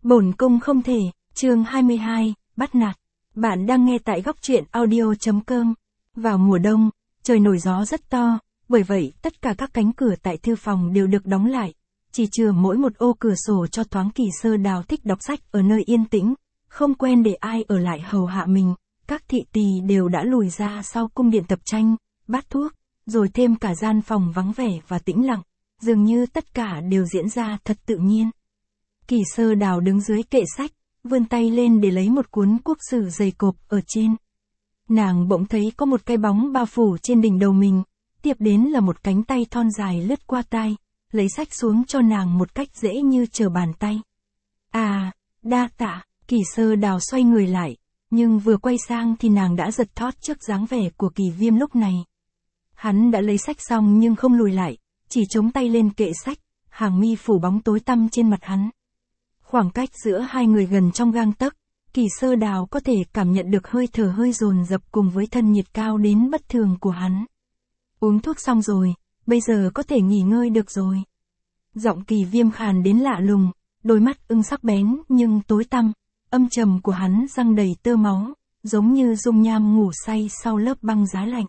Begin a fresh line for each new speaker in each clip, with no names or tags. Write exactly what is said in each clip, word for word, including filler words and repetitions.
Bổn cung không thể, chương hai mươi hai, bắt nạt. Bạn đang nghe tại góc truyện audio.com. Vào mùa đông, trời nổi gió rất to, bởi vậy tất cả các cánh cửa tại thư phòng đều được đóng lại. Chỉ trừ mỗi một ô cửa sổ cho thoáng. Kỳ Sơ Đào thích đọc sách ở nơi yên tĩnh, không quen để ai ở lại hầu hạ mình. Các thị tỳ đều đã lùi ra sau cung điện tập tranh, bát thuốc, rồi thêm cả gian phòng vắng vẻ và tĩnh lặng, dường như tất cả đều diễn ra thật tự nhiên. Kỳ Sơ Đào đứng dưới kệ sách, vươn tay lên để lấy một cuốn quốc sử dày cộp ở trên. Nàng bỗng thấy có một cái bóng bao phủ trên đỉnh đầu mình, tiếp đến là một cánh tay thon dài lướt qua tai, lấy sách xuống cho nàng một cách dễ như trở bàn tay. À, đa tạ. Kỳ Sơ Đào xoay người lại, nhưng vừa quay sang thì nàng đã giật thót trước dáng vẻ của Kỳ Viêm lúc này. Hắn đã lấy sách xong nhưng không lùi lại, chỉ chống tay lên kệ sách, hàng mi phủ bóng tối tăm trên mặt hắn. Khoảng cách giữa hai người gần trong gang tấc, Kỳ Sơ Đào có thể cảm nhận được hơi thở hơi dồn dập cùng với thân nhiệt cao đến bất thường của hắn. Uống thuốc xong rồi, bây giờ có thể nghỉ ngơi được rồi. Giọng Kỳ Viêm khàn đến lạ lùng, đôi mắt ưng sắc bén nhưng tối tăm, âm trầm của hắn răng đầy tơ máu, giống như dung nham ngủ say sau lớp băng giá lạnh.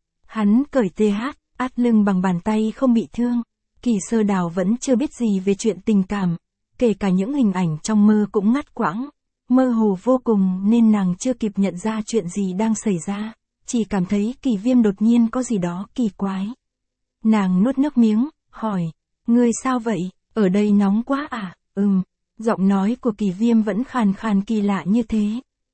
Hắn cởi tê hát, át lưng bằng bàn tay không bị thương. Kỳ Sơ Đào vẫn chưa biết gì về chuyện tình cảm, kể cả những hình ảnh trong mơ cũng ngắt quãng, mơ hồ vô cùng nên nàng chưa kịp nhận ra chuyện gì đang xảy ra, chỉ cảm thấy Kỳ Viêm đột nhiên có gì đó kỳ quái. Nàng nuốt nước miếng, hỏi, ngươi sao vậy, ở đây nóng quá à? Ừm, giọng nói của Kỳ Viêm vẫn khàn khàn kỳ lạ như thế.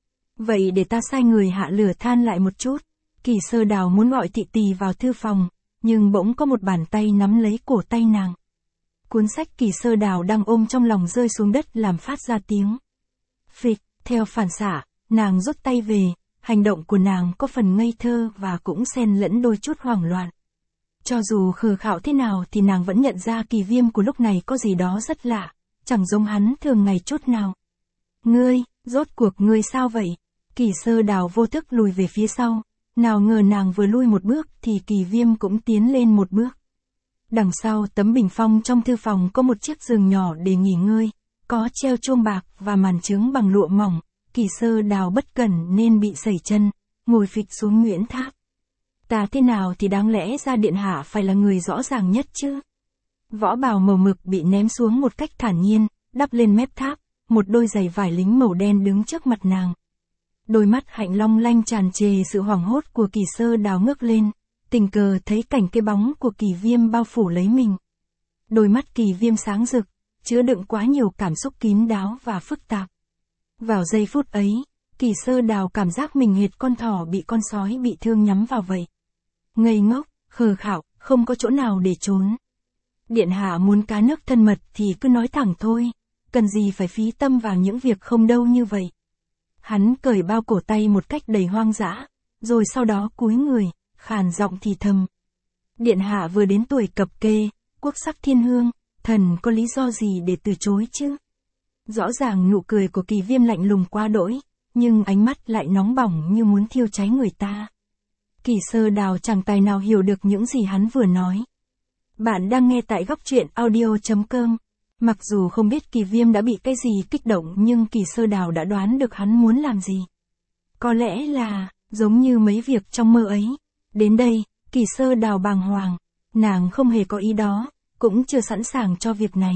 Vậy để ta sai người hạ lửa than lại một chút. Kỳ Sơ Đào muốn gọi thị tỳ vào thư phòng, nhưng bỗng có một bàn tay nắm lấy cổ tay nàng. Cuốn sách Kỳ Sơ Đào đang ôm trong lòng rơi xuống đất làm phát ra tiếng phịch. Theo phản xạ, nàng rút tay về, hành động của nàng có phần ngây thơ và cũng xen lẫn đôi chút hoảng loạn. Cho dù khờ khạo thế nào thì nàng vẫn nhận ra Kỳ Viêm của lúc này có gì đó rất lạ, chẳng giống hắn thường ngày chút nào. Ngươi, rốt cuộc ngươi sao vậy? Kỳ Sơ Đào vô thức lùi về phía sau, nào ngờ nàng vừa lui một bước thì Kỳ Viêm cũng tiến lên một bước. Đằng sau tấm bình phong trong thư phòng có một chiếc giường nhỏ để nghỉ ngơi, có treo chuông bạc và màn trướng bằng lụa mỏng. Kỳ Sơ Đào bất cẩn nên bị sẩy chân, ngồi phịch xuống Nguyễn Tháp. Ta thế nào thì đáng lẽ ra điện hạ phải là người rõ ràng nhất chứ. Võ bào màu mực bị ném xuống một cách thản nhiên, đắp lên mép tháp, một đôi giày vải lính màu đen đứng trước mặt nàng. Đôi mắt hạnh long lanh tràn trề sự hoảng hốt của Kỳ Sơ Đào ngước lên, tình cờ thấy cảnh cái bóng của Kỳ Viêm bao phủ lấy mình. Đôi mắt Kỳ Viêm sáng rực, chứa đựng quá nhiều cảm xúc kín đáo và phức tạp. Vào giây phút ấy, Kỳ Sơ Đào cảm giác mình hệt con thỏ bị con sói bị thương nhắm vào vậy. Ngây ngốc, khờ khạo, không có chỗ nào để trốn. Điện hạ muốn cá nước thân mật thì cứ nói thẳng thôi, cần gì phải phí tâm vào những việc không đâu như vậy. Hắn cởi bao cổ tay một cách đầy hoang dã, rồi sau đó cúi người, khàn giọng thì thầm. Điện hạ vừa đến tuổi cập kê, quốc sắc thiên hương, thần có lý do gì để từ chối chứ? Rõ ràng nụ cười của Kỳ Viêm lạnh lùng quá đỗi, nhưng ánh mắt lại nóng bỏng như muốn thiêu cháy người ta. Kỳ Sơ Đào chẳng tài nào hiểu được những gì hắn vừa nói. Bạn đang nghe tại góc truyện audio.com. Mặc dù không biết Kỳ Viêm đã bị cái gì kích động nhưng Kỳ Sơ Đào đã đoán được hắn muốn làm gì. Có lẽ là, giống như mấy việc trong mơ ấy. Đến đây, Kỳ Sơ Đào bàng hoàng, nàng không hề có ý đó, cũng chưa sẵn sàng cho việc này.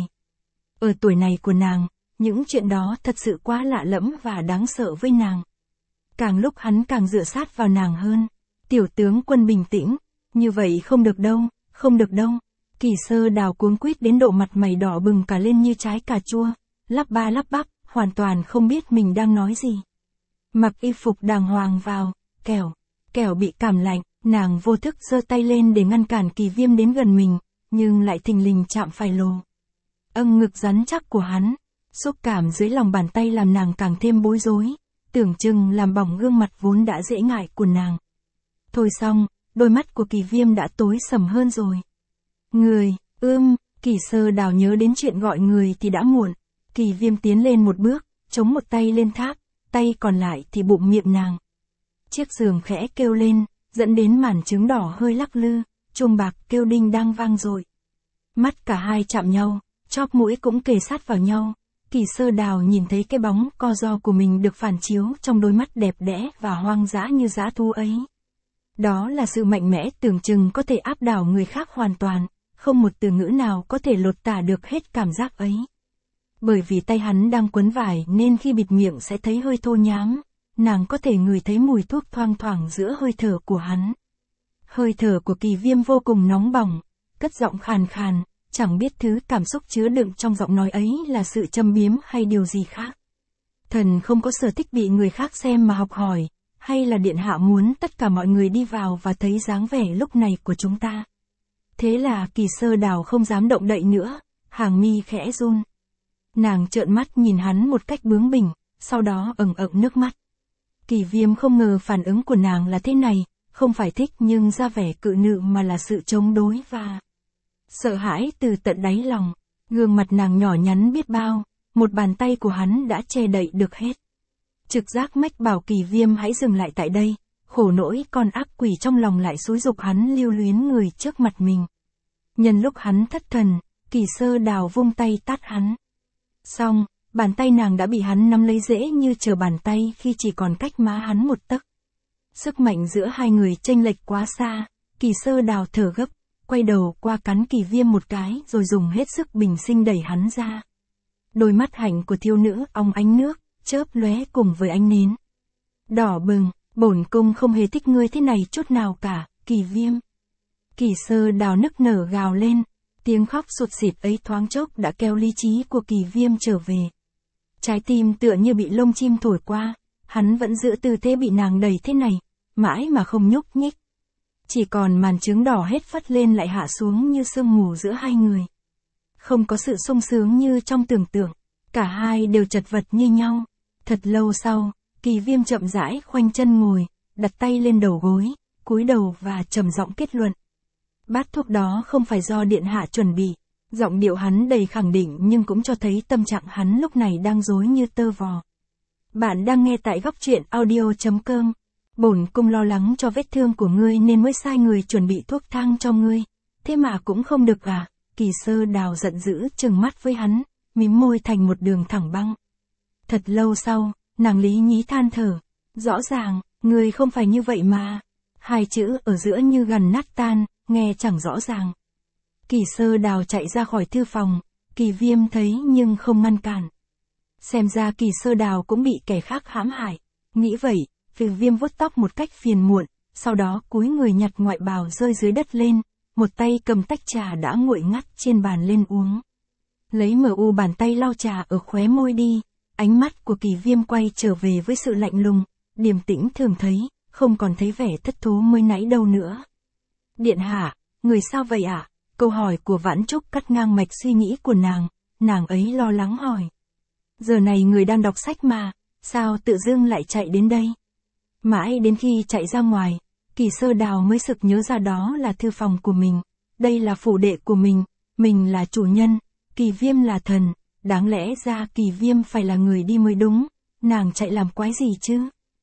Ở tuổi này của nàng, những chuyện đó thật sự quá lạ lẫm và đáng sợ với nàng. Càng lúc hắn càng dựa sát vào nàng hơn. Tiểu tướng quân bình tĩnh, như vậy không được đâu, không được đâu. Kỳ Sơ Đào cuống quýt đến độ mặt mày đỏ bừng cả lên như trái cà chua, lắp ba lắp bắp, hoàn toàn không biết mình đang nói gì. Mặc y phục đàng hoàng vào, kẻo, kẻo bị cảm lạnh, nàng vô thức giơ tay lên để ngăn cản Kỳ Viêm đến gần mình, nhưng lại thình lình chạm phải lồ. Âng ngực rắn chắc của hắn, xúc cảm dưới lòng bàn tay làm nàng càng thêm bối rối, tưởng chừng làm bỏng gương mặt vốn đã dễ ngại của nàng. Thôi xong, đôi mắt của Kỳ Viêm đã tối sầm hơn rồi. Người, ưm, Kỳ Sơ Đào nhớ đến chuyện gọi người thì đã muộn. Kỳ Viêm tiến lên một bước, chống một tay lên tháp, tay còn lại thì bụng miệng nàng. Chiếc giường khẽ kêu lên, dẫn đến màn trứng đỏ hơi lắc lư, chuông bạc kêu đinh đang vang dội. Mắt cả hai chạm nhau, chóp mũi cũng kề sát vào nhau. Kỳ Sơ Đào nhìn thấy cái bóng co ro của mình được phản chiếu trong đôi mắt đẹp đẽ và hoang dã như dã thú ấy. Đó là sự mạnh mẽ tưởng chừng có thể áp đảo người khác hoàn toàn, không một từ ngữ nào có thể lột tả được hết cảm giác ấy. Bởi vì tay hắn đang quấn vải nên khi bịt miệng sẽ thấy hơi thô nhám, nàng có thể ngửi thấy mùi thuốc thoang thoảng giữa hơi thở của hắn. Hơi thở của Kỳ Viêm vô cùng nóng bỏng, cất giọng khàn khàn, chẳng biết thứ cảm xúc chứa đựng trong giọng nói ấy là sự châm biếm hay điều gì khác. Thần không có sở thích bị người khác xem mà học hỏi, hay là điện hạ muốn tất cả mọi người đi vào và thấy dáng vẻ lúc này của chúng ta. Thế là Kỳ Sơ Đào không dám động đậy nữa, hàng mi khẽ run. Nàng trợn mắt nhìn hắn một cách bướng bỉnh, sau đó ẩn ẩn nước mắt. Kỳ Viêm không ngờ phản ứng của nàng là thế này, không phải thích nhưng ra vẻ cự nữ mà là sự chống đối và sợ hãi từ tận đáy lòng. Gương mặt nàng nhỏ nhắn biết bao, một bàn tay của hắn đã che đậy được hết. Trực giác mách bảo Kỳ Viêm hãy dừng lại tại đây, khổ nỗi con ác quỷ trong lòng lại xúi giục hắn lưu luyến người trước mặt mình. Nhân lúc hắn thất thần, Kỳ Sơ Đào vung tay tát hắn. Xong, bàn tay nàng đã bị hắn nắm lấy dễ như trở bàn tay khi chỉ còn cách má hắn một tấc. Sức mạnh giữa hai người chênh lệch quá xa, Kỳ Sơ Đào thở gấp, quay đầu qua cắn Kỳ Viêm một cái rồi dùng hết sức bình sinh đẩy hắn ra. Đôi mắt hạnh của thiếu nữ óng ánh nước, chớp lóe cùng với ánh nến. Đỏ bừng, bổn cung không hề thích ngươi thế này chút nào cả, Kỳ Viêm. Kỳ Sơ Đào nức nở gào lên, tiếng khóc sụt sịt ấy thoáng chốc đã kéo lý trí của Kỳ Viêm trở về. Trái tim tựa như bị lông chim thổi qua, hắn vẫn giữ tư thế bị nàng đẩy thế này, mãi mà không nhúc nhích. Chỉ còn màn trứng đỏ hết phất lên lại hạ xuống như sương mù giữa hai người. Không có sự sung sướng như trong tưởng tượng, cả hai đều chật vật như nhau. Thật lâu sau, Kỳ Viêm chậm rãi khoanh chân ngồi, đặt tay lên đầu gối, cúi đầu và trầm giọng kết luận. Bát thuốc đó không phải do điện hạ chuẩn bị. Giọng điệu hắn đầy khẳng định nhưng cũng cho thấy tâm trạng hắn lúc này đang rối như tơ vò. Bạn đang nghe tại góc truyện audio chấm com. Bổn cung lo lắng cho vết thương của ngươi nên mới sai người chuẩn bị thuốc thang cho ngươi. Thế mà cũng không được à? Kỳ Sơ Đào giận dữ trừng mắt với hắn, mím môi thành một đường thẳng băng. Thật lâu sau, nàng lý nhí than thở. Rõ ràng, ngươi không phải như vậy mà. Hai chữ ở giữa như gần nát tan, nghe chẳng rõ ràng. Kỳ Sơ Đào chạy ra khỏi thư phòng, Kỳ Viêm thấy nhưng không ngăn cản. Xem ra Kỳ Sơ Đào cũng bị kẻ khác hãm hại. Nghĩ vậy, Kỳ Viêm vuốt tóc một cách phiền muộn, sau đó cúi người nhặt ngoại bào rơi dưới đất lên, một tay cầm tách trà đã nguội ngắt trên bàn lên uống. Lấy mờ u bàn tay lau trà ở khóe môi đi, ánh mắt của Kỳ Viêm quay trở về với sự lạnh lùng, điềm tĩnh thường thấy, không còn thấy vẻ thất thố mới nãy đâu nữa. Điện hạ, người sao vậy ạ? À? Câu hỏi của Vãn Trúc cắt ngang mạch suy nghĩ của nàng, nàng ấy lo lắng hỏi. Giờ này người đang đọc sách mà, sao tự dưng lại chạy đến đây? Mãi đến khi chạy ra ngoài, Kỳ Sơ Đào mới sực nhớ ra đó là thư phòng của mình, đây là phủ đệ của mình, mình là chủ nhân, Kỳ Viêm là thần, đáng lẽ ra Kỳ Viêm phải là người đi mới đúng, nàng chạy làm quái gì chứ?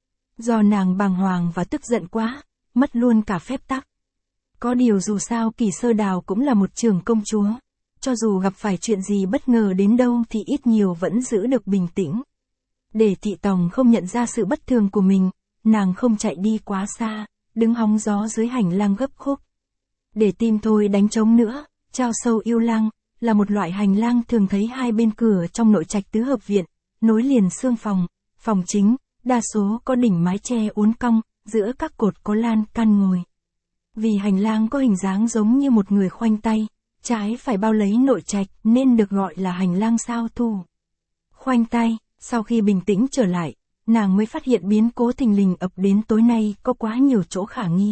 Do nàng bàng hoàng và tức giận quá, mất luôn cả phép tắc. Có điều dù sao Kỳ Sơ Đào cũng là một trưởng công chúa, cho dù gặp phải chuyện gì bất ngờ đến đâu thì ít nhiều vẫn giữ được bình tĩnh. Để thị tòng không nhận ra sự bất thường của mình, nàng không chạy đi quá xa, đứng hóng gió dưới hành lang gấp khúc. Để tim thôi đánh trống nữa, trao sâu yêu lang, là một loại hành lang thường thấy hai bên cửa trong nội trạch tứ hợp viện, nối liền xương phòng, phòng chính, đa số có đỉnh mái che uốn cong, giữa các cột có lan can ngồi. Vì hành lang có hình dáng giống như một người khoanh tay, trái phải bao lấy nội trạch nên được gọi là hành lang sao thu. Khoanh tay, sau khi bình tĩnh trở lại, nàng mới phát hiện biến cố thình lình ập đến tối nay có quá nhiều chỗ khả nghi.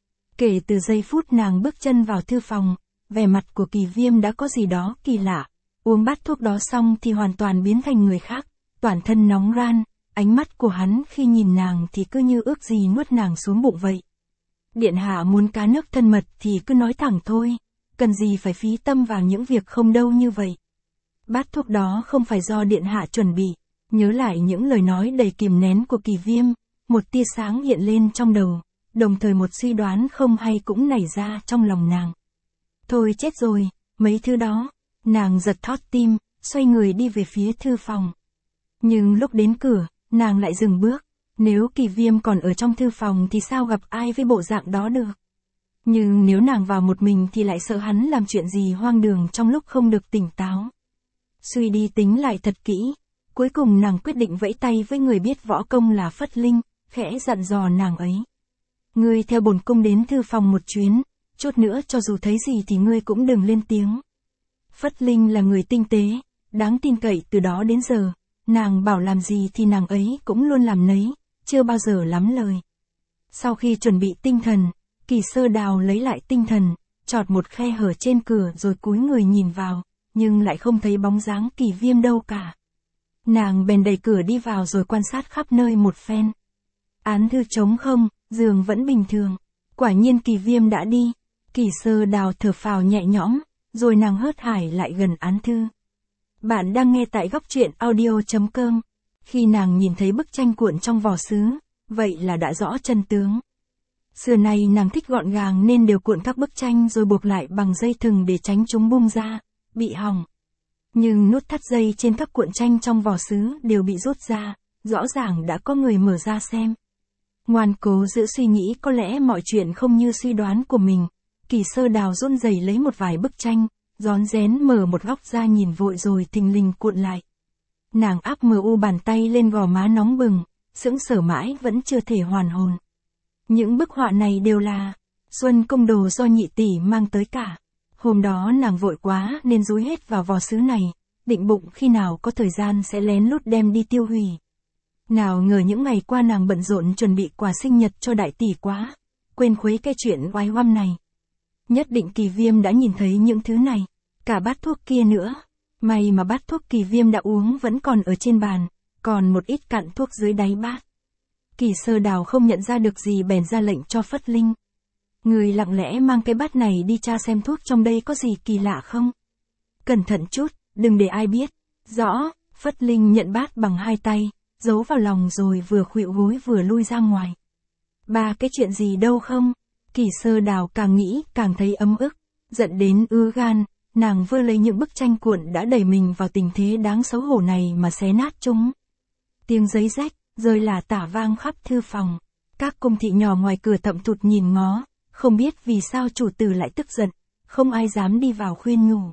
Kể từ giây phút nàng bước chân vào thư phòng, vẻ mặt của Kỳ Viêm đã có gì đó kỳ lạ. Uống bát thuốc đó xong thì hoàn toàn biến thành người khác, toàn thân nóng ran, ánh mắt của hắn khi nhìn nàng thì cứ như ước gì nuốt nàng xuống bụng vậy. Điện hạ muốn cá nước thân mật thì cứ nói thẳng thôi, cần gì phải phí tâm vào những việc không đâu như vậy. Bát thuốc đó không phải do điện hạ chuẩn bị. Nhớ lại những lời nói đầy kìm nén của Kỳ Viêm, một tia sáng hiện lên trong đầu, đồng thời một suy đoán không hay cũng nảy ra trong lòng nàng. Thôi chết rồi, mấy thứ đó, nàng giật thót tim, xoay người đi về phía thư phòng. Nhưng lúc đến cửa, nàng lại dừng bước. Nếu Kỳ Viêm còn ở trong thư phòng thì sao gặp ai với bộ dạng đó được? Nhưng nếu nàng vào một mình thì lại sợ hắn làm chuyện gì hoang đường trong lúc không được tỉnh táo. Suy đi tính lại thật kỹ, cuối cùng nàng quyết định vẫy tay với người biết võ công là Phất Linh, khẽ dặn dò nàng ấy. Ngươi theo bổn cung đến thư phòng một chuyến, chút nữa cho dù thấy gì thì ngươi cũng đừng lên tiếng. Phất Linh là người tinh tế, đáng tin cậy từ đó đến giờ, nàng bảo làm gì thì nàng ấy cũng luôn làm nấy, chưa bao giờ lắm lời. Sau khi chuẩn bị tinh thần, Kỳ Sơ Đào lấy lại tinh thần, chọt một khe hở trên cửa rồi cúi người nhìn vào, nhưng lại không thấy bóng dáng Kỳ Viêm đâu cả. Nàng bèn đẩy cửa đi vào rồi quan sát khắp nơi một phen. Án thư trống không, giường vẫn bình thường. Quả nhiên Kỳ Viêm đã đi. Kỳ Sơ Đào thở phào nhẹ nhõm, rồi nàng hớt hải lại gần án thư. Bạn đang nghe tại góc truyện audio chấm com. Khi nàng nhìn thấy bức tranh cuộn trong vỏ sứ, vậy là đã rõ chân tướng. Xưa nay nàng thích gọn gàng nên đều cuộn các bức tranh rồi buộc lại bằng dây thừng để tránh chúng bung ra, bị hỏng. Nhưng nút thắt dây trên các cuộn tranh trong vỏ sứ đều bị rút ra, rõ ràng đã có người mở ra xem. Ngoan cố giữ suy nghĩ có lẽ mọi chuyện không như suy đoán của mình, Kỳ Sơ Đào run rẩy lấy một vài bức tranh, rón rén mở một góc ra nhìn vội rồi thình lình cuộn lại. Nàng áp mờ u bàn tay lên gò má nóng bừng, sững sờ mãi vẫn chưa thể hoàn hồn. Những bức họa này đều là Xuân Công Đồ do nhị tỷ mang tới cả. Hôm đó nàng vội quá nên dúi hết vào vò sứ này, định bụng khi nào có thời gian sẽ lén lút đem đi tiêu hủy. Nào ngờ những ngày qua nàng bận rộn chuẩn bị quà sinh nhật cho đại tỷ quá, quên khuấy cái chuyện oái oăm này. Nhất định Kỳ Viêm đã nhìn thấy những thứ này, cả bát thuốc kia nữa. May mà bát thuốc Kỳ Viêm đã uống vẫn còn ở trên bàn, còn một ít cặn thuốc dưới đáy bát. Kỳ Sơ Đào không nhận ra được gì bèn ra lệnh cho Phất Linh. Người lặng lẽ mang cái bát này đi tra xem thuốc trong đây có gì kỳ lạ không. Cẩn thận chút, đừng để ai biết. Rõ, Phất Linh nhận bát bằng hai tay, giấu vào lòng rồi vừa khuỵu gối vừa lui ra ngoài. Ba cái chuyện gì đâu không? Kỳ Sơ Đào càng nghĩ càng thấy ấm ức, giận đến ứa gan, nàng vơ lấy những bức tranh cuộn đã đẩy mình vào tình thế đáng xấu hổ này mà xé nát chúng. Tiếng giấy rách, rơi là tả vang khắp thư phòng. Các cung thị nhỏ ngoài cửa thậm thụt nhìn ngó, không biết vì sao chủ tử lại tức giận, không ai dám đi vào khuyên nhủ.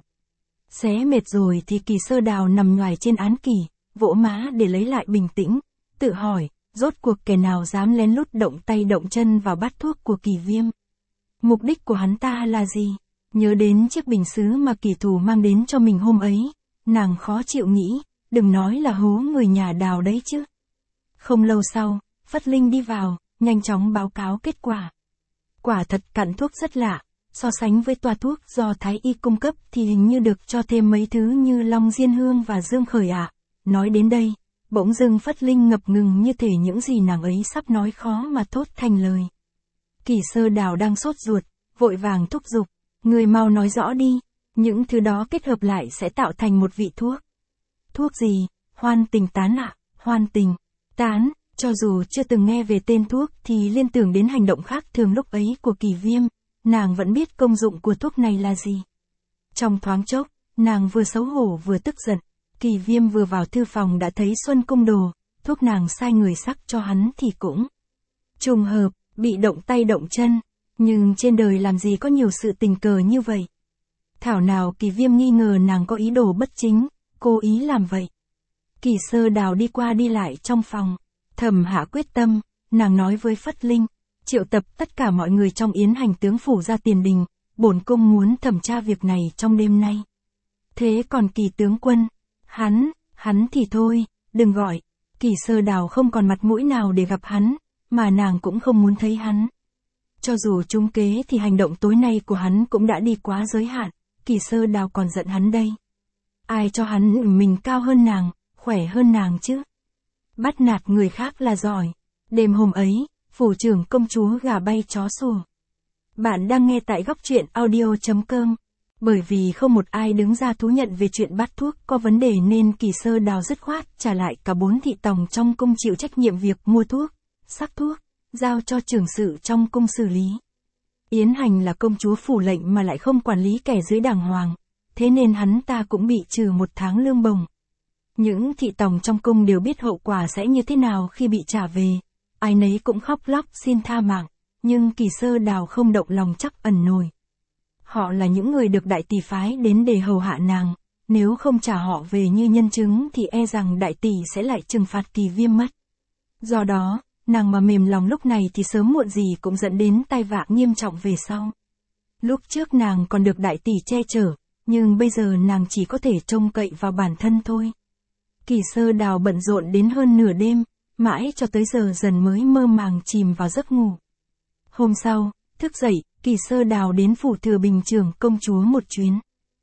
Xé mệt rồi thì Kỳ Sơ Đào nằm nhoài trên án kỷ, vỗ má để lấy lại bình tĩnh, tự hỏi, rốt cuộc kẻ nào dám lén lút động tay động chân vào bát thuốc của Kỳ Viêm. Mục đích của hắn ta là gì? Nhớ đến chiếc bình sứ mà Kỳ Thù mang đến cho mình hôm ấy, nàng khó chịu nghĩ, đừng nói là hố người nhà Đào đấy chứ. Không lâu sau, Phất Linh đi vào, nhanh chóng báo cáo kết quả. Quả thật cặn thuốc rất lạ, so sánh với toa thuốc do Thái Y cung cấp thì hình như được cho thêm mấy thứ như Long Diên Hương và Dương Khởi ạ. À. Nói đến đây, bỗng dưng Phất Linh ngập ngừng như thể những gì nàng ấy sắp nói khó mà thốt thành lời. Kỳ Sơ Đào đang sốt ruột, vội vàng thúc giục, người mau nói rõ đi, những thứ đó kết hợp lại sẽ tạo thành một vị thuốc. Thuốc gì? Hoan tình tán ạ, à? Hoan tình tán. Cho dù chưa từng nghe về tên thuốc thì liên tưởng đến hành động khác thường lúc ấy của Kỳ Viêm, nàng vẫn biết công dụng của thuốc này là gì. Trong thoáng chốc, nàng vừa xấu hổ vừa tức giận, Kỳ Viêm vừa vào thư phòng đã thấy Xuân Công Đồ, thuốc nàng sai người sắc cho hắn thì cũng trùng hợp, bị động tay động chân, nhưng trên đời làm gì có nhiều sự tình cờ như vậy. Thảo nào Kỳ Viêm nghi ngờ nàng có ý đồ bất chính, cố ý làm vậy. Kỳ Sơ Đào đi qua đi lại trong phòng, thầm hạ quyết tâm, nàng nói với Phất Linh, triệu tập tất cả mọi người trong yến hành tướng phủ ra tiền đình, bổn cung muốn thẩm tra việc này trong đêm nay. Thế còn Kỳ tướng quân, hắn, hắn thì thôi, đừng gọi. Kỳ Sơ Đào không còn mặt mũi nào để gặp hắn, mà nàng cũng không muốn thấy hắn. Cho dù trúng kế thì hành động tối nay của hắn cũng đã đi quá giới hạn, Kỳ Sơ Đào còn giận hắn đây. Ai cho hắn mình cao hơn nàng, khỏe hơn nàng chứ? Bắt nạt người khác là giỏi. Đêm hôm ấy, phủ trưởng công chúa gà bay chó sủa. Bạn đang nghe tại góc truyện audio chấm com. Bởi vì không một ai đứng ra thú nhận về chuyện bắt thuốc có vấn đề nên Kỳ Sơ Đào dứt khoát trả lại cả bốn thị tòng trong cung chịu trách nhiệm việc mua thuốc, sắc thuốc, giao cho trưởng sự trong cung xử lý. Yến Hành là công chúa phủ lệnh mà lại không quản lý kẻ dưới đàng hoàng, thế nên hắn ta cũng bị trừ một tháng lương bổng. Những thị tòng trong cung đều biết hậu quả sẽ như thế nào khi bị trả về, ai nấy cũng khóc lóc xin tha mạng, nhưng Kỳ Sơ Đào không động lòng trắc ẩn nổi. Họ là những người được đại tỷ phái đến để hầu hạ nàng, nếu không trả họ về như nhân chứng thì e rằng đại tỷ sẽ lại trừng phạt Kỳ Viêm mất. Do đó, nàng mà mềm lòng lúc này thì sớm muộn gì cũng dẫn đến tai vạ nghiêm trọng về sau. Lúc trước nàng còn được đại tỷ che chở, nhưng bây giờ nàng chỉ có thể trông cậy vào bản thân thôi. Kỳ Sơ Đào bận rộn đến hơn nửa đêm, mãi cho tới giờ dần mới mơ màng chìm vào giấc ngủ. Hôm sau, thức dậy, Kỳ Sơ Đào đến phủ Thừa Bình Trưởng công chúa một chuyến.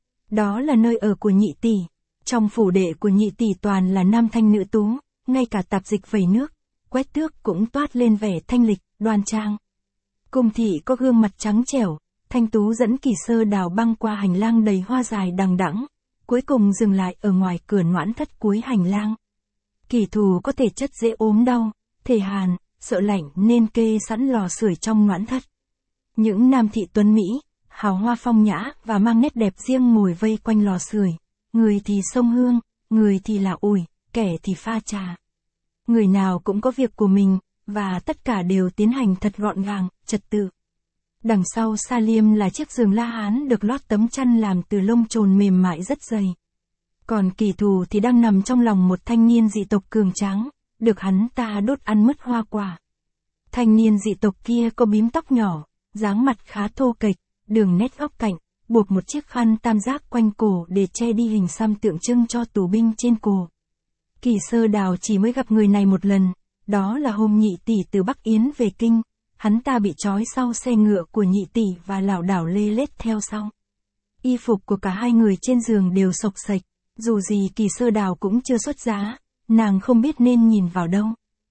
Đó là nơi ở của nhị tỷ. Trong phủ đệ của nhị tỷ toàn là nam thanh nữ tú, ngay cả tạp dịch vẩy nước, quét tước cũng toát lên vẻ thanh lịch, đoan trang. Cung thị có gương mặt trắng trẻo, thanh tú dẫn Kỳ Sơ Đào băng qua hành lang đầy hoa dài đằng đẵng, cuối cùng dừng lại ở ngoài cửa noãn thất cuối hành lang. Kỳ Thù có thể chất dễ ốm đau, thể hàn, sợ lạnh nên kê sẵn lò sưởi trong noãn thất. Những nam thị tuấn Mỹ, hào hoa phong nhã và mang nét đẹp riêng ngồi vây quanh lò sưởi, người thì xông hương, người thì là ủi, kẻ thì pha trà. Người nào cũng có việc của mình, và tất cả đều tiến hành thật gọn gàng, trật tự. Đằng sau Sa Liêm là chiếc giường La Hán được lót tấm chăn làm từ lông trồn mềm mại rất dày. Còn Kỳ Thù thì đang nằm trong lòng một thanh niên dị tộc cường tráng, được hắn ta đốt ăn mứt hoa quả. Thanh niên dị tộc kia có bím tóc nhỏ, dáng mặt khá thô kệch, đường nét góc cạnh, buộc một chiếc khăn tam giác quanh cổ để che đi hình xăm tượng trưng cho tù binh trên cổ. Kỳ Sơ Đào chỉ mới gặp người này một lần, đó là hôm nhị tỷ từ Bắc Yến về kinh, hắn ta bị trói sau xe ngựa của nhị tỷ và lảo đảo lê lết theo sau. Y phục của cả hai người trên giường đều xộc xệch, dù gì Kỳ Sơ Đào cũng chưa xuất giá, nàng không biết nên nhìn vào đâu.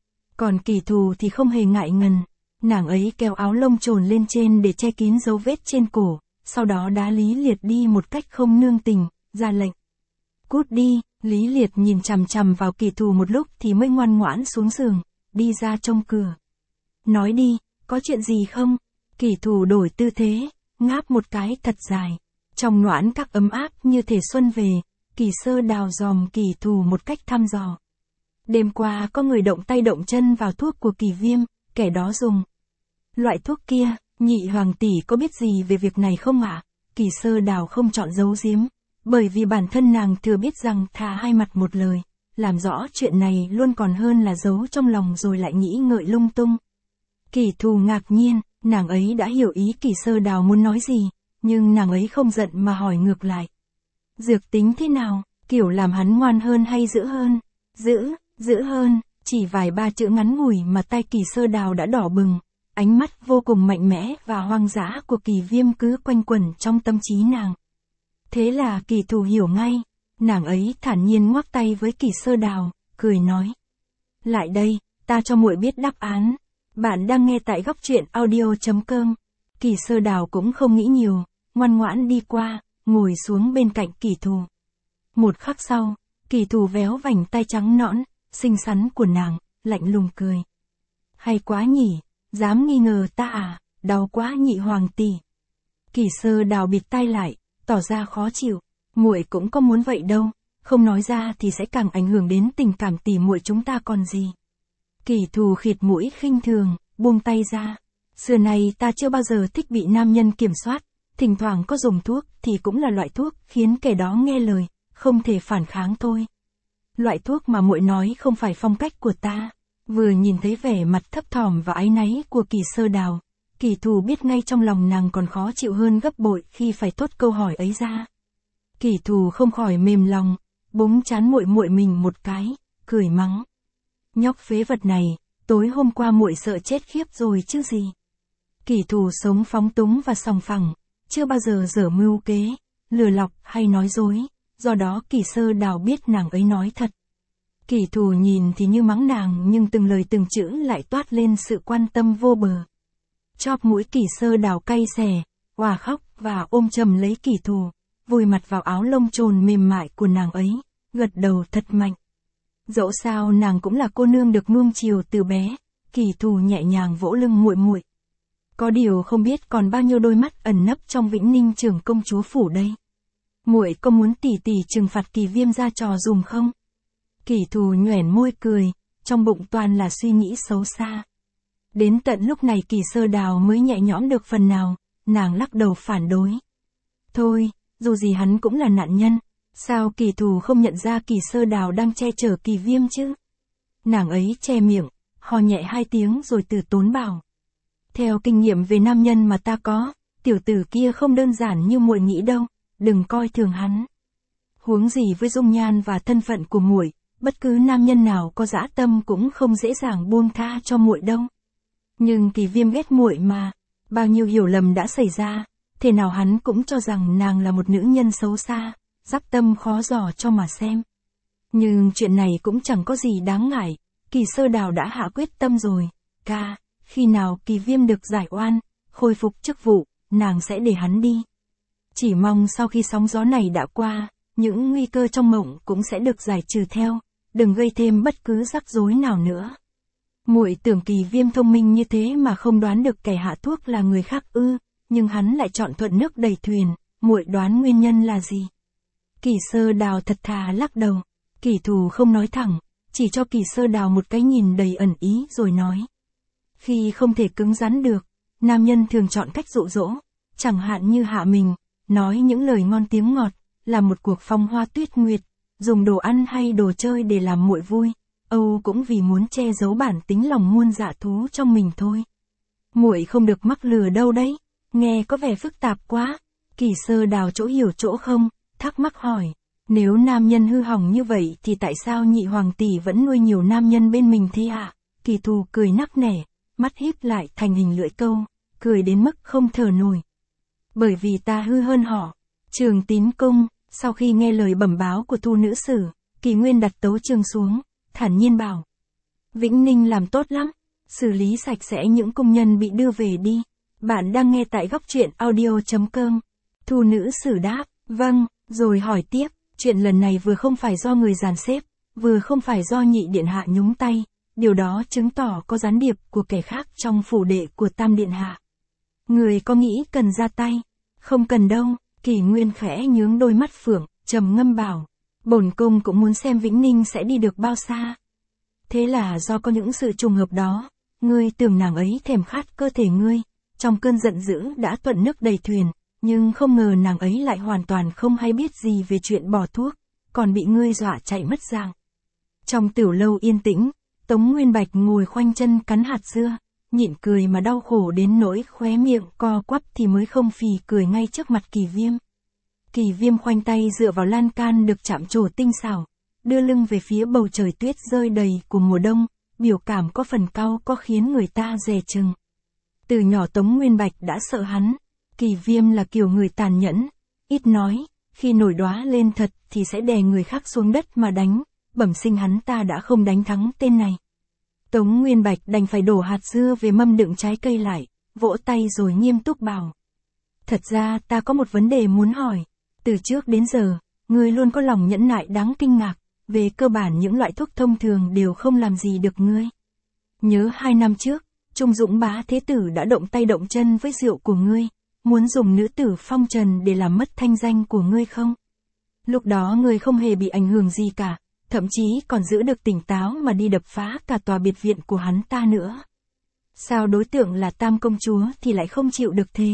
Còn Kỳ Thù thì không hề ngại ngần, nàng ấy kéo áo lông trồn lên trên để che kín dấu vết trên cổ, sau đó đá Lý Liệt đi một cách không nương tình, ra lệnh. Cút đi, Lý Liệt nhìn chằm chằm vào Kỳ Thù một lúc thì mới ngoan ngoãn xuống giường, đi ra trông cửa. Nói đi, có chuyện gì không? Kỳ Thù đổi tư thế, ngáp một cái thật dài. Trong noãn các ấm áp như thể xuân về, Kỳ Sơ Đào dòm Kỳ Thù một cách thăm dò. Đêm qua có người động tay động chân vào thuốc của Kỳ Viêm, kẻ đó dùng. Loại thuốc kia, nhị hoàng tỷ có biết gì về việc này không ạ? À? Kỳ Sơ Đào không chọn giấu giếm, bởi vì bản thân nàng thừa biết rằng thà hai mặt một lời, làm rõ chuyện này luôn còn hơn là giấu trong lòng rồi lại nghĩ ngợi lung tung. Kỳ Thù ngạc nhiên, nàng ấy đã hiểu ý Kỳ Sơ Đào muốn nói gì, nhưng nàng ấy không giận mà hỏi ngược lại. Dược tính thế nào, kiểu làm hắn ngoan hơn hay dữ hơn? Dữ, dữ hơn, chỉ vài ba chữ ngắn ngủi mà tay Kỳ Sơ Đào đã đỏ bừng, ánh mắt vô cùng mạnh mẽ và hoang dã của Kỳ Viêm cứ quanh quẩn trong tâm trí nàng. Thế là Kỳ Thù hiểu ngay, nàng ấy thản nhiên ngoắc tay với Kỳ Sơ Đào, cười nói. Lại đây, ta cho muội biết đáp án. Bạn đang nghe tại góc truyện audio chấm com. Kỳ Sơ Đào cũng không nghĩ nhiều, ngoan ngoãn đi qua, ngồi xuống bên cạnh Kỳ Thù. Một khắc sau, Kỳ Thù véo vành tay trắng nõn, xinh xắn của nàng, lạnh lùng cười. Hay quá nhỉ, dám nghi ngờ ta à, đau quá nhị hoàng tỷ. Kỳ Sơ Đào bịt tai lại, tỏ ra khó chịu, muội cũng có muốn vậy đâu, không nói ra thì sẽ càng ảnh hưởng đến tình cảm tỉ muội chúng ta còn gì. Kỳ Thù khịt mũi khinh thường, buông tay ra. Xưa này ta chưa bao giờ thích bị nam nhân kiểm soát, thỉnh thoảng có dùng thuốc thì cũng là loại thuốc khiến kẻ đó nghe lời, không thể phản kháng thôi. Loại thuốc mà muội nói không phải phong cách của ta. Vừa nhìn thấy vẻ mặt thấp thỏm và áy náy của Kỳ Sơ Đào, Kỳ Thù biết ngay trong lòng nàng còn khó chịu hơn gấp bội khi phải thốt câu hỏi ấy ra. Kỳ Thù không khỏi mềm lòng, búng trán muội muội mình một cái, cười mắng. Nhóc phế vật này, tối hôm qua muội sợ chết khiếp rồi chứ gì. Kỳ Thù sống phóng túng và sòng phẳng, chưa bao giờ giở mưu kế, lừa lọc hay nói dối, do đó Kỳ Sơ Đào biết nàng ấy nói thật. Kỳ Thù nhìn thì như mắng nàng nhưng từng lời từng chữ lại toát lên sự quan tâm vô bờ. Chóp mũi Kỳ Sơ Đào cay xè, òa khóc và ôm chầm lấy Kỳ Thù, vùi mặt vào áo lông trồn mềm mại của nàng ấy, gật đầu thật mạnh. Dẫu sao nàng cũng là cô nương được nuông chiều từ bé, Kỳ Thù nhẹ nhàng vỗ lưng muội muội. Có điều không biết còn bao nhiêu đôi mắt ẩn nấp trong Vĩnh Ninh Trưởng công chúa phủ đây. Muội có muốn tỷ tỷ trừng phạt Kỳ Viêm ra trò dùm không? Kỷ Thù nhoẻn môi cười, trong bụng toàn là suy nghĩ xấu xa. Đến tận lúc này Kỳ Sơ Đào mới nhẹ nhõm được phần nào, nàng lắc đầu phản đối. Thôi, dù gì hắn cũng là nạn nhân, sao Kỷ Thù không nhận ra Kỳ Sơ Đào đang che chở Kỳ Viêm chứ? Nàng ấy che miệng, ho nhẹ hai tiếng rồi từ tốn bảo. Theo kinh nghiệm về nam nhân mà ta có, tiểu tử kia không đơn giản như muội nghĩ đâu, đừng coi thường hắn. Huống gì với dung nhan và thân phận của muội, bất cứ nam nhân nào có dã tâm cũng không dễ dàng buông tha cho muội đâu. Nhưng Kỳ Viêm ghét muội mà, bao nhiêu hiểu lầm đã xảy ra, thế nào hắn cũng cho rằng nàng là một nữ nhân xấu xa, dắp tâm khó dò cho mà xem. Nhưng chuyện này cũng chẳng có gì đáng ngại, Kỳ Sơ Đào đã hạ quyết tâm rồi, ca, khi nào Kỳ Viêm được giải oan, khôi phục chức vụ, nàng sẽ để hắn đi. Chỉ mong sau khi sóng gió này đã qua, những nguy cơ trong mộng cũng sẽ được giải trừ theo, đừng gây thêm bất cứ rắc rối nào nữa. Muội tưởng Kỳ Viêm thông minh như thế mà không đoán được kẻ hạ thuốc là người khác ư, nhưng hắn lại chọn thuận nước đẩy thuyền, muội đoán nguyên nhân là gì? Kỳ Sơ Đào thật thà lắc đầu, Kỷ Thù không nói thẳng, chỉ cho Kỳ Sơ Đào một cái nhìn đầy ẩn ý rồi nói. Khi không thể cứng rắn được, nam nhân thường chọn cách dụ dỗ, chẳng hạn như hạ mình, nói những lời ngon tiếng ngọt, làm một cuộc phong hoa tuyết nguyệt, dùng đồ ăn hay đồ chơi để làm muội vui, âu cũng vì muốn che giấu bản tính lòng muôn dạ thú trong mình thôi. Muội không được mắc lừa đâu đấy, nghe có vẻ phức tạp quá. Kỳ Sơ Đào chỗ hiểu chỗ không, thắc mắc hỏi, nếu nam nhân hư hỏng như vậy thì tại sao nhị hoàng tỷ vẫn nuôi nhiều nam nhân bên mình thế ạ? À? Kỳ Thù cười nắc nẻ, mắt híp lại thành hình lưỡi câu, cười đến mức không thở nổi. Bởi vì ta hư hơn họ. Trường Tín Cung, sau khi nghe lời bẩm báo của Thu nữ sử, Kỳ Nguyên đặt tấu chương xuống, thản nhiên bảo. Vĩnh Ninh làm tốt lắm, xử lý sạch sẽ những công nhân bị đưa về đi. Bạn đang nghe tại góc truyện audio chấm com. Thu nữ sử đáp, vâng, rồi hỏi tiếp, chuyện lần này vừa không phải do người dàn xếp, vừa không phải do nhị điện hạ nhúng tay, điều đó chứng tỏ có gián điệp của kẻ khác trong phủ đệ của Tam điện hạ. Người có nghĩ cần ra tay? Không cần đâu, Kỳ Nguyên khẽ nhướng đôi mắt phượng, trầm ngâm bảo, bổn cung cũng muốn xem Vĩnh Ninh sẽ đi được bao xa. Thế là do có những sự trùng hợp đó, ngươi tưởng nàng ấy thèm khát cơ thể ngươi, trong cơn giận dữ đã thuận nước đầy thuyền, nhưng không ngờ nàng ấy lại hoàn toàn không hay biết gì về chuyện bỏ thuốc, còn bị ngươi dọa chạy mất dạng. Trong tiểu lâu yên tĩnh, Tống Nguyên Bạch ngồi khoanh chân cắn hạt dưa, nhịn cười mà đau khổ đến nỗi khóe miệng co quắp thì mới không phì cười ngay trước mặt Kỳ Viêm. Kỳ Viêm khoanh tay dựa vào lan can được chạm trổ tinh xảo, đưa lưng về phía bầu trời tuyết rơi đầy của mùa đông, biểu cảm có phần cau có khiến người ta dè chừng. Từ nhỏ Tống Nguyên Bạch đã sợ hắn, Kỳ Viêm là kiểu người tàn nhẫn, ít nói, khi nổi đoá lên thật thì sẽ đè người khác xuống đất mà đánh, bẩm sinh hắn ta đã không đánh thắng tên này. Tống Nguyên Bạch đành phải đổ hạt dưa về mâm đựng trái cây lại, vỗ tay rồi nghiêm túc bảo. Thật ra ta có một vấn đề muốn hỏi, từ trước đến giờ, ngươi luôn có lòng nhẫn nại đáng kinh ngạc, về cơ bản những loại thuốc thông thường đều không làm gì được ngươi. Nhớ hai năm trước, Trung Dũng Bá Thế Tử đã động tay động chân với rượu của ngươi, muốn dùng nữ tử phong trần để làm mất thanh danh của ngươi không? Lúc đó ngươi không hề bị ảnh hưởng gì cả, thậm chí còn giữ được tỉnh táo mà đi đập phá cả tòa biệt viện của hắn ta nữa. Sao đối tượng là Tam công chúa thì lại không chịu được thế?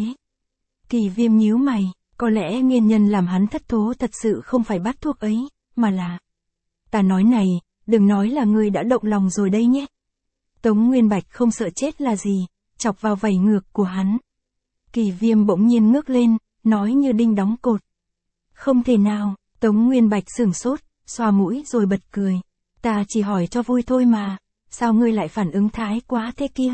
Kỳ Viêm nhíu mày, có lẽ nguyên nhân làm hắn thất thố thật sự không phải bát thuốc ấy, mà là... Ta nói này, đừng nói là ngươi đã động lòng rồi đây nhé. Tống Nguyên Bạch không sợ chết là gì, chọc vào vảy ngược của hắn. Kỳ Viêm bỗng nhiên ngước lên, nói như đinh đóng cột. Không thể nào, Tống Nguyên Bạch sửng sốt, xoa mũi rồi bật cười. Ta chỉ hỏi cho vui thôi mà, sao ngươi lại phản ứng thái quá thế kia?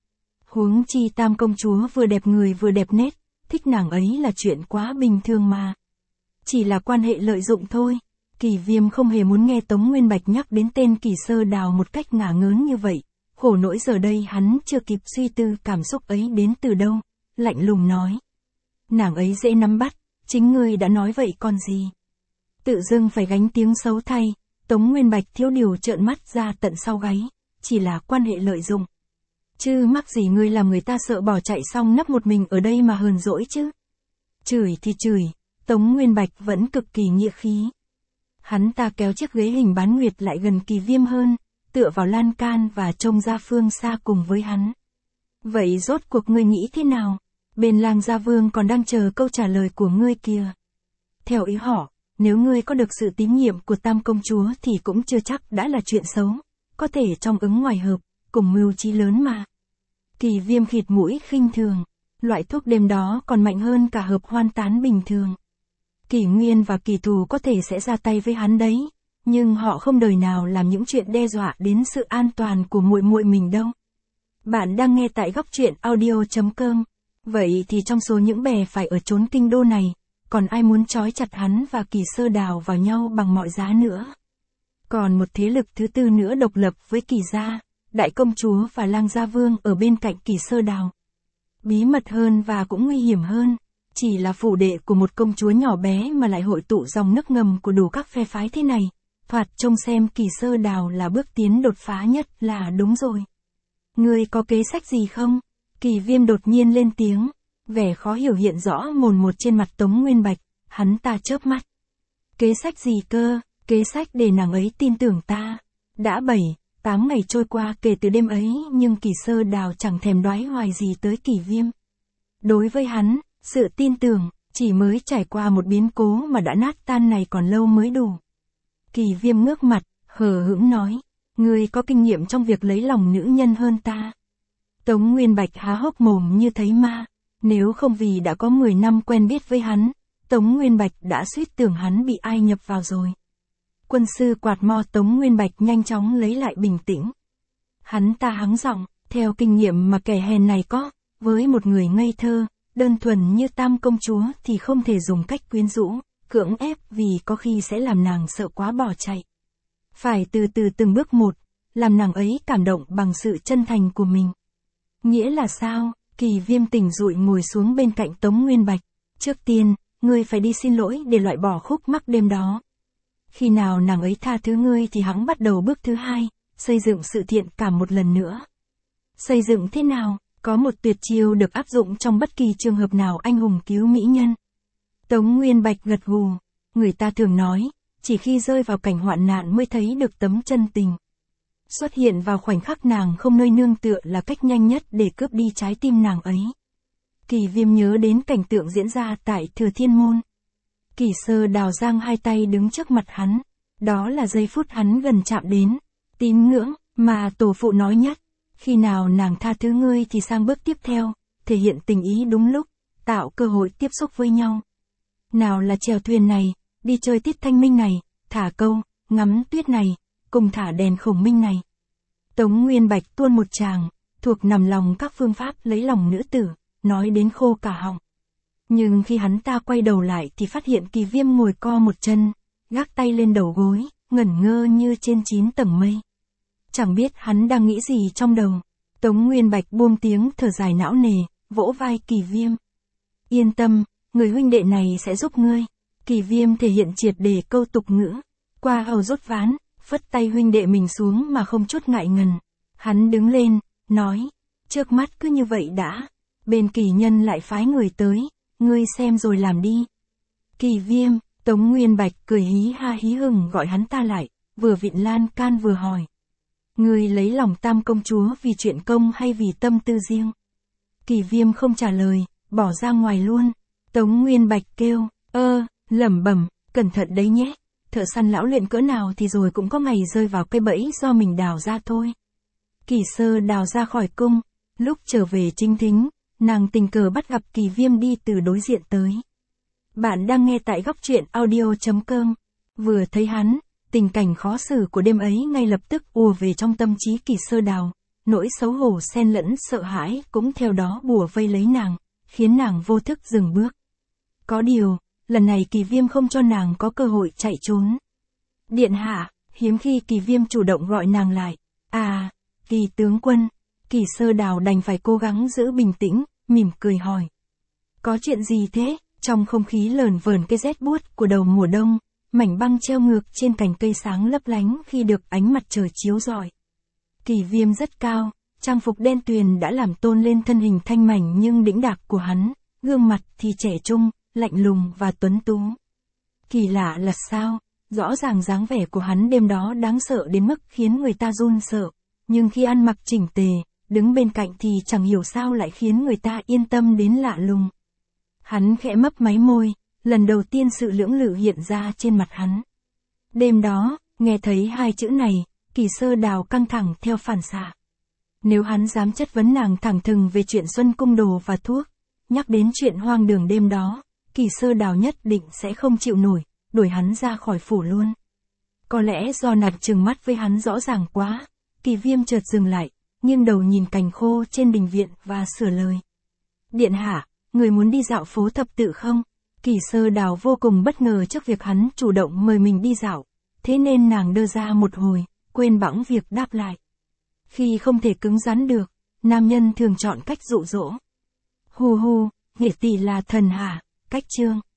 Huống chi Tam công chúa vừa đẹp người vừa đẹp nét, thích nàng ấy là chuyện quá bình thường mà. Chỉ là quan hệ lợi dụng thôi. Kỳ Viêm không hề muốn nghe Tống Nguyên Bạch nhắc đến tên Kỳ Sơ Đào một cách ngả ngớn như vậy. Khổ nỗi giờ đây hắn chưa kịp suy tư cảm xúc ấy đến từ đâu, lạnh lùng nói. Nàng ấy dễ nắm bắt, chính ngươi đã nói vậy còn gì. Tự dưng phải gánh tiếng xấu thay, Tống Nguyên Bạch thiếu điều trợn mắt ra tận sau gáy, chỉ là quan hệ lợi dụng. Chứ mắc gì ngươi làm người ta sợ bỏ chạy xong nấp một mình ở đây mà hờn dỗi chứ. Chửi thì chửi, Tống Nguyên Bạch vẫn cực kỳ nghĩa khí. Hắn ta kéo chiếc ghế hình bán nguyệt lại gần Kỳ Viêm hơn, tựa vào lan can và trông ra phương xa cùng với hắn. Vậy rốt cuộc ngươi nghĩ thế nào? Bên Lang Gia Vương còn đang chờ câu trả lời của ngươi kìa. Theo ý họ, nếu ngươi có được sự tín nhiệm của Tam Công Chúa thì cũng chưa chắc đã là chuyện xấu, có thể trong ứng ngoài hợp, cùng mưu trí lớn mà. Kỳ Viêm khịt mũi khinh thường, loại thuốc đêm đó còn mạnh hơn cả hợp hoan tán bình thường. Kỷ Nguyên và Kỳ Thù có thể sẽ ra tay với hắn đấy, nhưng họ không đời nào làm những chuyện đe dọa đến sự an toàn của muội muội mình đâu. Bạn đang nghe tại góc truyện audio chấm com. Vậy thì trong số những bè phải ở chốn kinh đô này, còn ai muốn trói chặt hắn và Kỳ Sơ Đào vào nhau bằng mọi giá nữa? Còn một thế lực thứ tư nữa độc lập với Kỳ gia, Đại Công Chúa và Lang Gia Vương ở bên cạnh Kỳ Sơ Đào. Bí mật hơn và cũng nguy hiểm hơn, chỉ là phủ đệ của một công chúa nhỏ bé mà lại hội tụ dòng nước ngầm của đủ các phe phái thế này, thoạt trông xem Kỳ Sơ Đào là bước tiến đột phá nhất là đúng rồi. Ngươi có kế sách gì không? Kỳ Viêm đột nhiên lên tiếng, vẻ khó hiểu hiện rõ mồn một trên mặt Tống Nguyên Bạch, hắn ta chớp mắt. Kế sách gì cơ? Kế sách để nàng ấy tin tưởng ta. Đã bảy, tám ngày trôi qua kể từ đêm ấy nhưng Kỳ Sơ Đào chẳng thèm đoái hoài gì tới Kỳ Viêm. Đối với hắn, sự tin tưởng, chỉ mới trải qua một biến cố mà đã nát tan này còn lâu mới đủ. Kỳ Viêm ngước mặt, hờ hững nói, ngươi có kinh nghiệm trong việc lấy lòng nữ nhân hơn ta. Tống Nguyên Bạch há hốc mồm như thấy ma, nếu không vì đã có mười năm quen biết với hắn, Tống Nguyên Bạch đã suýt tưởng hắn bị ai nhập vào rồi. Quân sư quạt mo Tống Nguyên Bạch nhanh chóng lấy lại bình tĩnh. Hắn ta hắng giọng, theo kinh nghiệm mà kẻ hèn này có, với một người ngây thơ, đơn thuần như Tam Công Chúa thì không thể dùng cách quyến rũ, cưỡng ép vì có khi sẽ làm nàng sợ quá bỏ chạy. Phải từ từ từng bước một, làm nàng ấy cảm động bằng sự chân thành của mình. Nghĩa là sao? Kỳ Viêm tỉnh dụi ngồi xuống bên cạnh Tống Nguyên Bạch. Trước tiên, ngươi phải đi xin lỗi để loại bỏ khúc mắc đêm đó. Khi nào nàng ấy tha thứ ngươi thì hắn bắt đầu bước thứ hai, xây dựng sự thiện cảm một lần nữa. Xây dựng thế nào? Có một tuyệt chiêu được áp dụng trong bất kỳ trường hợp nào anh hùng cứu mỹ nhân. Tống Nguyên Bạch gật gù. Người ta thường nói, chỉ khi rơi vào cảnh hoạn nạn mới thấy được tấm chân tình. Xuất hiện vào khoảnh khắc nàng không nơi nương tựa là cách nhanh nhất để cướp đi trái tim nàng ấy. Kỳ Viêm nhớ đến cảnh tượng diễn ra tại Thừa Thiên Môn. Kỳ Sơ Đào giang hai tay đứng trước mặt hắn. Đó là giây phút hắn gần chạm đến. Tín ngưỡng, mà tổ phụ nói nhất. Khi nào nàng tha thứ ngươi thì sang bước tiếp theo, thể hiện tình ý đúng lúc, tạo cơ hội tiếp xúc với nhau. Nào là chèo thuyền này, đi chơi tiết thanh minh này, thả câu, ngắm tuyết này, cùng thả đèn khổng minh này. Tống Nguyên Bạch tuôn một tràng, thuộc nằm lòng các phương pháp lấy lòng nữ tử, nói đến khô cả họng. Nhưng khi hắn ta quay đầu lại thì phát hiện Kỳ Viêm ngồi co một chân, gác tay lên đầu gối, ngẩn ngơ như trên chín tầng mây. Chẳng biết hắn đang nghĩ gì trong đầu. Tống Nguyên Bạch buông tiếng thở dài não nề, vỗ vai Kỳ Viêm. Yên tâm, người huynh đệ này sẽ giúp ngươi. Kỳ Viêm thể hiện triệt để câu tục ngữ. Qua hầu rốt ván, phất tay huynh đệ mình xuống mà không chút ngại ngần. Hắn đứng lên, nói, trước mắt cứ như vậy đã. Bên Kỳ nhân lại phái người tới, ngươi xem rồi làm đi. Kỳ Viêm, Tống Nguyên Bạch cười hí ha hí hừng gọi hắn ta lại, vừa vịn lan can vừa hỏi. Ngươi lấy lòng Tam Công Chúa vì chuyện công hay vì tâm tư riêng? Kỳ Viêm không trả lời, bỏ ra ngoài luôn. Tống Nguyên Bạch kêu, ơ, lẩm bẩm, cẩn thận đấy nhé. Thợ săn lão luyện cỡ nào thì rồi cũng có ngày rơi vào cây bẫy do mình đào ra thôi. Kỳ Sơ Đào ra khỏi cung, lúc trở về chính thính, nàng tình cờ bắt gặp Kỳ Viêm đi từ đối diện tới. Bạn đang nghe tại góc truyện audio chấm com. Vừa thấy hắn, tình cảnh khó xử của đêm ấy ngay lập tức ùa về trong tâm trí Kỳ Sơ Đào, nỗi xấu hổ xen lẫn sợ hãi cũng theo đó bùa vây lấy nàng, khiến nàng vô thức dừng bước. Có điều, lần này Kỳ Viêm không cho nàng có cơ hội chạy trốn. Điện hạ, hiếm khi Kỳ Viêm chủ động gọi nàng lại. À, Kỳ tướng quân. Kỳ Sơ Đào đành phải cố gắng giữ bình tĩnh, mỉm cười hỏi. Có chuyện gì thế? Trong không khí lờn vờn cái rét buốt của đầu mùa đông, mảnh băng treo ngược trên cành cây sáng lấp lánh khi được ánh mặt trời chiếu rọi. Kỳ Viêm rất cao, trang phục đen tuyền đã làm tôn lên thân hình thanh mảnh nhưng đĩnh đạc của hắn, gương mặt thì trẻ trung, lạnh lùng và tuấn tú. Kỳ lạ là sao, rõ ràng dáng vẻ của hắn đêm đó đáng sợ đến mức khiến người ta run sợ, nhưng khi ăn mặc chỉnh tề, đứng bên cạnh thì chẳng hiểu sao lại khiến người ta yên tâm đến lạ lùng. Hắn khẽ mấp máy môi, lần đầu tiên sự lưỡng lự hiện ra trên mặt hắn. Đêm đó, nghe thấy hai chữ này, Kỳ Sơ Đào căng thẳng theo phản xạ. Nếu hắn dám chất vấn nàng thẳng thừng về chuyện Xuân Cung Đồ và thuốc, nhắc đến chuyện hoang đường đêm đó, Kỳ Sơ Đào nhất định sẽ không chịu nổi, đuổi hắn ra khỏi phủ luôn. Có lẽ do nàng trừng mắt với hắn rõ ràng quá, Kỳ Viêm chợt dừng lại, nghiêng đầu nhìn cành khô trên đình viện và sửa lời. Điện hạ, người muốn đi dạo phố thập tự không? Kỳ Sơ Đào vô cùng bất ngờ trước việc hắn chủ động mời mình đi dạo, thế nên nàng đơ ra một hồi, quên bẵng việc đáp lại. Khi không thể cứng rắn được, nam nhân thường chọn cách dụ dỗ. Hù hù, nghĩa tỷ là thần hả, cách chương.